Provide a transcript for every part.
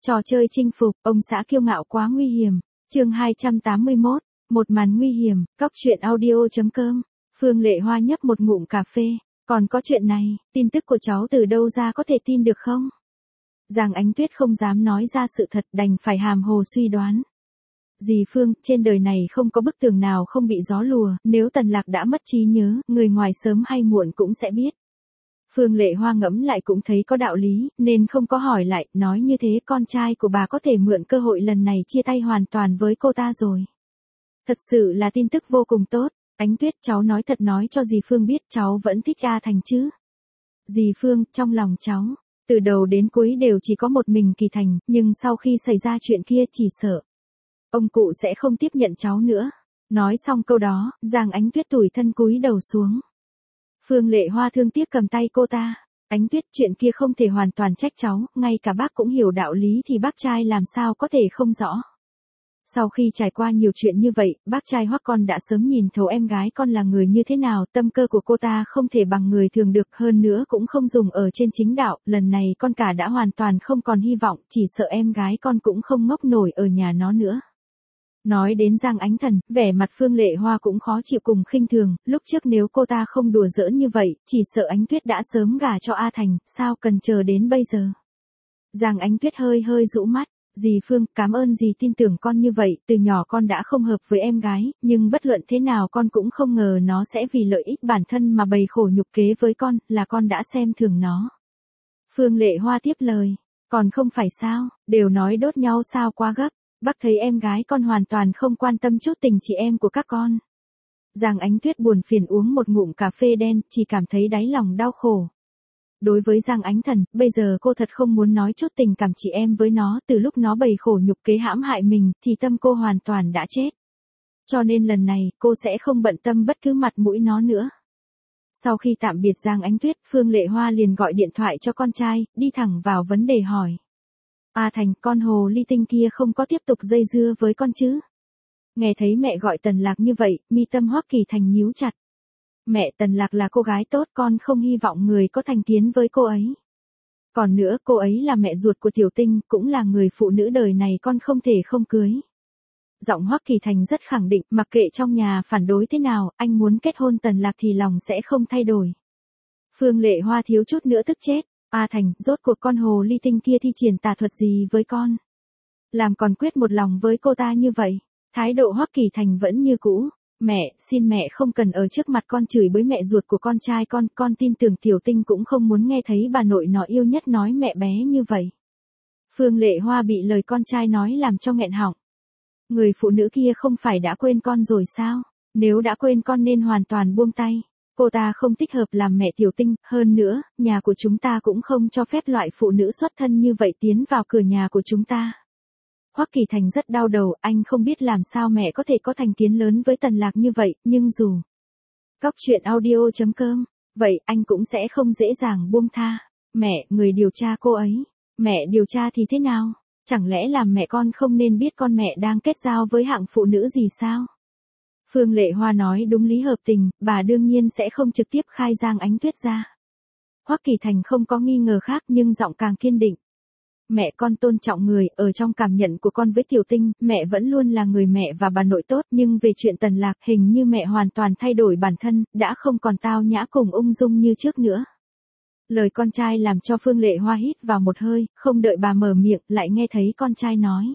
Trò chơi chinh phục, ông xã kiêu ngạo quá nguy hiểm. Chương 281, một màn nguy hiểm, cóc truyện audio.com. Phương Lệ Hoa nhấp một ngụm cà phê, còn có chuyện này, tin tức của cháu từ đâu ra có thể tin được không? Giang Ánh Tuyết không dám nói ra sự thật, đành phải hàm hồ suy đoán. Dì Phương, trên đời này không có bức tường nào không bị gió lùa, nếu Tần Lạc đã mất trí nhớ, người ngoài sớm hay muộn cũng sẽ biết. Phương Lệ Hoa ngẫm lại cũng thấy có đạo lý, nên không có hỏi lại, nói như thế con trai của bà có thể mượn cơ hội lần này chia tay hoàn toàn với cô ta rồi. Thật sự là tin tức vô cùng tốt. Ánh Tuyết, cháu nói thật, nói cho dì Phương biết cháu vẫn thích A Thành chứ. Dì Phương, trong lòng cháu, từ đầu đến cuối đều chỉ có một mình Kỳ Thành, nhưng sau khi xảy ra chuyện kia chỉ sợ ông cụ sẽ không tiếp nhận cháu nữa. Nói xong câu đó, Giang Ánh Tuyết tủi thân cúi đầu xuống. Phương Lệ Hoa thương tiếc cầm tay cô ta. Ánh Tuyết, chuyện kia không thể hoàn toàn trách cháu, ngay cả bác cũng hiểu đạo lý thì bác trai làm sao có thể không rõ. Sau khi trải qua nhiều chuyện như vậy, bác trai Hoắc con đã sớm nhìn thấu em gái con là người như thế nào, tâm cơ của cô ta không thể bằng người thường được, hơn nữa cũng không dùng ở trên chính đạo, lần này con cả đã hoàn toàn không còn hy vọng, chỉ sợ em gái con cũng không ngốc nổi ở nhà nó nữa. Nói đến Giang Ánh Thần, vẻ mặt Phương Lệ Hoa cũng khó chịu cùng khinh thường, lúc trước nếu cô ta không đùa giỡn như vậy, chỉ sợ Ánh Tuyết đã sớm gả cho A Thành, sao cần chờ đến bây giờ. Giang Ánh Tuyết hơi rũ mắt, dì Phương, cảm ơn dì tin tưởng con như vậy, từ nhỏ con đã không hợp với em gái, nhưng bất luận thế nào con cũng không ngờ nó sẽ vì lợi ích bản thân mà bày khổ nhục kế với con, là con đã xem thường nó. Phương Lệ Hoa tiếp lời, còn không phải sao, đều nói đốt nhau sao quá gấp. Bác thấy em gái con hoàn toàn không quan tâm chút tình chị em của các con. Giang Ánh Tuyết buồn phiền uống một ngụm cà phê đen, chỉ cảm thấy đáy lòng đau khổ. Đối với Giang Ánh Thần, bây giờ cô thật không muốn nói chút tình cảm chị em với nó, từ lúc nó bày khổ nhục kế hãm hại mình, thì tâm cô hoàn toàn đã chết. Cho nên lần này, cô sẽ không bận tâm bất cứ mặt mũi nó nữa. Sau khi tạm biệt Giang Ánh Tuyết, Phương Lệ Hoa liền gọi điện thoại cho con trai, đi thẳng vào vấn đề hỏi. A Thành, con hồ ly tinh kia không có tiếp tục dây dưa với con chứ? Nghe thấy mẹ gọi Tần Lạc như vậy, mi tâm Hoắc Kỳ Thành nhíu chặt. Mẹ, Tần Lạc là cô gái tốt, con không hy vọng người có thành kiến với cô ấy. Còn nữa, cô ấy là mẹ ruột của Tiểu Tinh, cũng là người phụ nữ đời này con không thể không cưới. Giọng Hoắc Kỳ Thành rất khẳng định, mặc kệ trong nhà phản đối thế nào, anh muốn kết hôn Tần Lạc thì lòng sẽ không thay đổi. Phương Lệ Hoa thiếu chút nữa tức chết. A Thành, rốt cuộc con hồ ly tinh kia thi triển tà thuật gì với con? Làm con quyết một lòng với cô ta như vậy? Thái độ Hoắc Kỳ Thành vẫn như cũ. Mẹ, xin mẹ không cần ở trước mặt con chửi bới mẹ ruột của con trai con tin tưởng Tiểu Tinh cũng không muốn nghe thấy bà nội nó yêu nhất nói mẹ bé như vậy. Phương Lệ Hoa bị lời con trai nói làm cho nghẹn họng. Người phụ nữ kia không phải đã quên con rồi sao? Nếu đã quên con nên hoàn toàn buông tay. Cô ta không thích hợp làm mẹ Tiểu Tinh, hơn nữa, nhà của chúng ta cũng không cho phép loại phụ nữ xuất thân như vậy tiến vào cửa nhà của chúng ta. Hoắc Kỳ Thành rất đau đầu, anh không biết làm sao mẹ có thể có thành kiến lớn với Tần Lạc như vậy, nhưng dù cóc truyện audio.com, vậy anh cũng sẽ không dễ dàng buông tha. Mẹ, người điều tra cô ấy. Mẹ điều tra thì thế nào? Chẳng lẽ làm mẹ con không nên biết con mẹ đang kết giao với hạng phụ nữ gì sao? Phương Lệ Hoa nói đúng lý hợp tình, bà đương nhiên sẽ không trực tiếp khai Giang Ánh Tuyết ra. Hoắc Kỳ Thành không có nghi ngờ khác nhưng giọng càng kiên định. Mẹ, con tôn trọng người, ở trong cảm nhận của con với Tiểu Tinh, mẹ vẫn luôn là người mẹ và bà nội tốt, nhưng về chuyện Tần Lạc, hình như mẹ hoàn toàn thay đổi bản thân, đã không còn tao nhã cùng ung dung như trước nữa. Lời con trai làm cho Phương Lệ Hoa hít vào một hơi, không đợi bà mở miệng, lại nghe thấy con trai nói.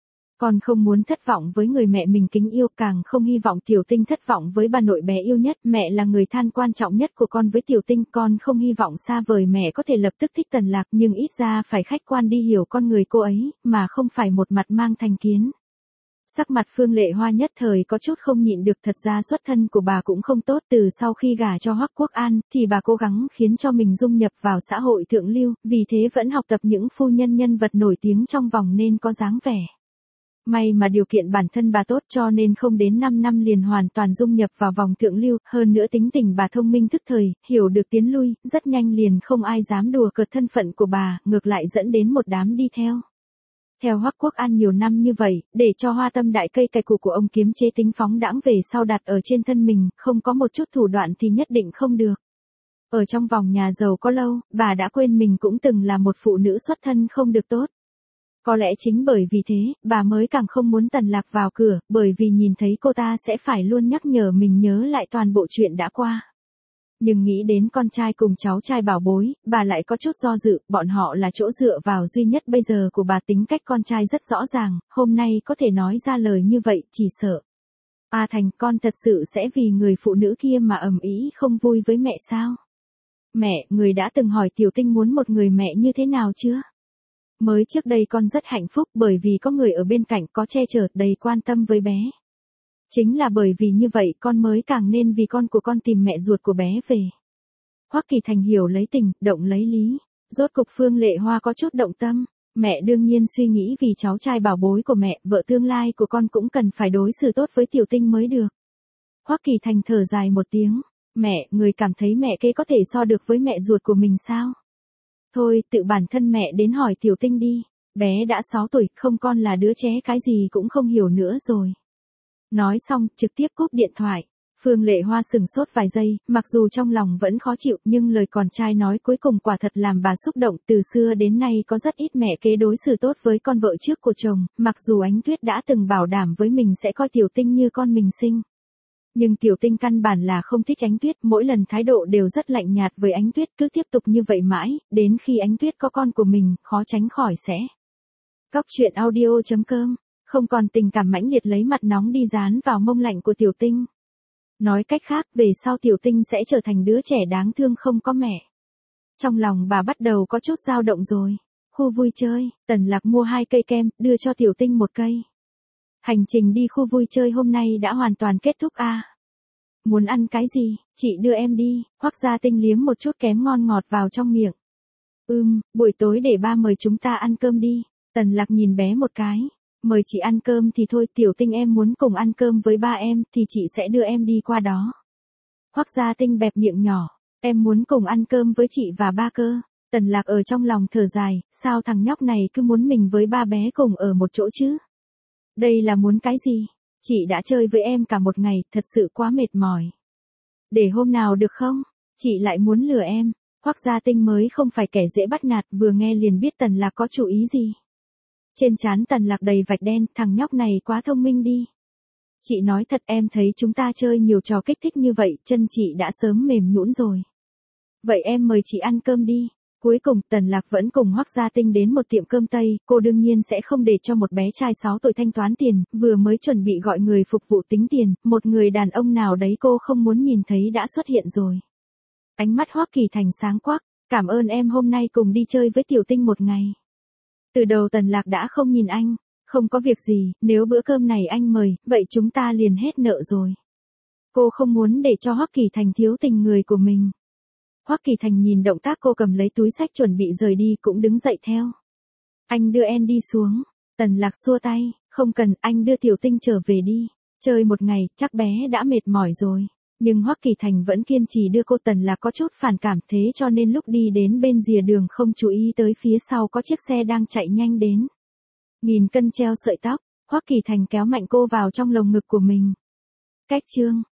Con không muốn thất vọng với người mẹ mình kính yêu, càng không hy vọng Tiểu Tinh thất vọng với bà nội bé yêu nhất. Mẹ là người thân quan trọng nhất của con với Tiểu Tinh, con không hy vọng xa vời mẹ có thể lập tức thích Tần Lạc, nhưng ít ra phải khách quan đi hiểu con người cô ấy, mà không phải một mặt mang thành kiến. Sắc mặt Phương Lệ Hoa nhất thời có chút không nhịn được, thật ra xuất thân của bà cũng không tốt, từ sau khi gả cho Hoắc Quốc An, thì bà cố gắng khiến cho mình dung nhập vào xã hội thượng lưu, vì thế vẫn học tập những phu nhân nhân vật nổi tiếng trong vòng nên có dáng vẻ. May mà điều kiện bản thân bà tốt cho nên không đến 5 năm liền hoàn toàn dung nhập vào vòng thượng lưu, hơn nữa tính tình bà thông minh thức thời, hiểu được tiến lui, rất nhanh liền không ai dám đùa cợt thân phận của bà, ngược lại dẫn đến một đám đi theo. Theo Hoắc Quốc An nhiều năm như vậy, để cho hoa tâm đại cây cày củ của ông kiếm chế tính phóng đãng về sau đặt ở trên thân mình, không có một chút thủ đoạn thì nhất định không được. Ở trong vòng nhà giàu có lâu, bà đã quên mình cũng từng là một phụ nữ xuất thân không được tốt. Có lẽ chính bởi vì thế, bà mới càng không muốn Tần Lạc vào cửa, bởi vì nhìn thấy cô ta sẽ phải luôn nhắc nhở mình nhớ lại toàn bộ chuyện đã qua. Nhưng nghĩ đến con trai cùng cháu trai bảo bối, bà lại có chút do dự, bọn họ là chỗ dựa vào duy nhất bây giờ của bà, tính cách con trai rất rõ ràng, hôm nay có thể nói ra lời như vậy, chỉ sợ. A Thành, con thật sự sẽ vì người phụ nữ kia mà ầm ĩ không vui với mẹ sao? Mẹ, người đã từng hỏi Tiểu Tinh muốn một người mẹ như thế nào chưa? Mới trước đây con rất hạnh phúc bởi vì có người ở bên cạnh, có che chở, đầy quan tâm với bé. Chính là bởi vì như vậy con mới càng nên vì con của con tìm mẹ ruột của bé về. Hoắc Kỳ Thành hiểu lấy tình, động lấy lý. Rốt cục Phương Lệ Hoa có chút động tâm. Mẹ đương nhiên suy nghĩ vì cháu trai bảo bối của mẹ, vợ tương lai của con cũng cần phải đối xử tốt với Tiểu Tinh mới được. Hoắc Kỳ Thành thở dài một tiếng. Mẹ, người cảm thấy mẹ kế có thể so được với mẹ ruột của mình sao? Thôi, tự bản thân mẹ đến hỏi Tiểu Tinh đi. Bé đã 6 tuổi, không con là đứa trẻ cái gì cũng không hiểu nữa rồi. Nói xong, trực tiếp cúp điện thoại. Phương Lệ Hoa sừng sốt vài giây, mặc dù trong lòng vẫn khó chịu, nhưng lời con trai nói cuối cùng quả thật làm bà xúc động. Từ xưa đến nay có rất ít mẹ kế đối xử tốt với con vợ trước của chồng, mặc dù Ánh Tuyết đã từng bảo đảm với mình sẽ coi Tiểu Tinh như con mình sinh. Nhưng Tiểu Tinh căn bản là không thích Ánh Tuyết, mỗi lần thái độ đều rất lạnh nhạt với Ánh Tuyết, cứ tiếp tục như vậy mãi, đến khi Ánh Tuyết có con của mình, khó tránh khỏi sẽ. Cóc truyện audio.com, không còn tình cảm mãnh liệt lấy mặt nóng đi dán vào mông lạnh của Tiểu Tinh. Nói cách khác, về sau Tiểu Tinh sẽ trở thành đứa trẻ đáng thương không có mẹ. Trong lòng bà bắt đầu có chút dao động rồi. Khu vui chơi, Tần Lạc mua 2 cây kem, đưa cho Tiểu Tinh 1 cây. Hành trình đi khu vui chơi hôm nay đã hoàn toàn kết thúc a. Muốn ăn cái gì, chị đưa em đi. Hoắc Gia Tinh liếm một chút kém ngon ngọt vào trong miệng. Buổi tối để ba mời chúng ta ăn cơm đi. Tần Lạc nhìn bé một cái. Mời chị ăn cơm thì thôi, Tiểu Tinh em muốn cùng ăn cơm với ba em thì chị sẽ đưa em đi qua đó. Hoắc Gia Tinh bẹp miệng nhỏ. Em muốn cùng ăn cơm với chị và ba cơ. Tần Lạc ở trong lòng thở dài, sao thằng nhóc này cứ muốn mình với ba bé cùng ở một chỗ chứ? Đây là muốn cái gì? Chị đã chơi với em cả một ngày, thật sự quá mệt mỏi. Để hôm nào được không? Chị lại muốn lừa em. Hoắc Gia Tinh mới không phải kẻ dễ bắt nạt, vừa nghe liền biết Tần Lạc có chủ ý gì. Trên trán Tần Lạc đầy vạch đen, thằng nhóc này quá thông minh đi. Chị nói thật, em thấy chúng ta chơi nhiều trò kích thích như vậy, chân chị đã sớm mềm nhũn rồi. Vậy em mời chị ăn cơm đi. Cuối cùng, Tần Lạc vẫn cùng Hoắc Gia Tinh đến một tiệm cơm Tây, cô đương nhiên sẽ không để cho một bé trai 6 tuổi thanh toán tiền, vừa mới chuẩn bị gọi người phục vụ tính tiền, một người đàn ông nào đấy cô không muốn nhìn thấy đã xuất hiện rồi. Ánh mắt Hoắc Kỳ Thành sáng quắc, cảm ơn em hôm nay cùng đi chơi với Tiểu Tinh một ngày. Từ đầu Tần Lạc đã không nhìn anh, không có việc gì, nếu bữa cơm này anh mời, vậy chúng ta liền hết nợ rồi. Cô không muốn để cho Hoắc Kỳ Thành thiếu tình người của mình. Hoắc Kỳ Thành nhìn động tác cô cầm lấy túi xách chuẩn bị rời đi cũng đứng dậy theo. Anh đưa em đi xuống. Tần Lạc xua tay, không cần, anh đưa Tiểu Tinh trở về đi. Chơi một ngày, chắc bé đã mệt mỏi rồi. Nhưng Hoắc Kỳ Thành vẫn kiên trì đưa cô. Tần Lạc có chút phản cảm, thế cho nên lúc đi đến bên rìa đường không chú ý tới phía sau có chiếc xe đang chạy nhanh đến. Nghìn cân treo sợi tóc, Hoắc Kỳ Thành kéo mạnh cô vào trong lồng ngực của mình. Cách chương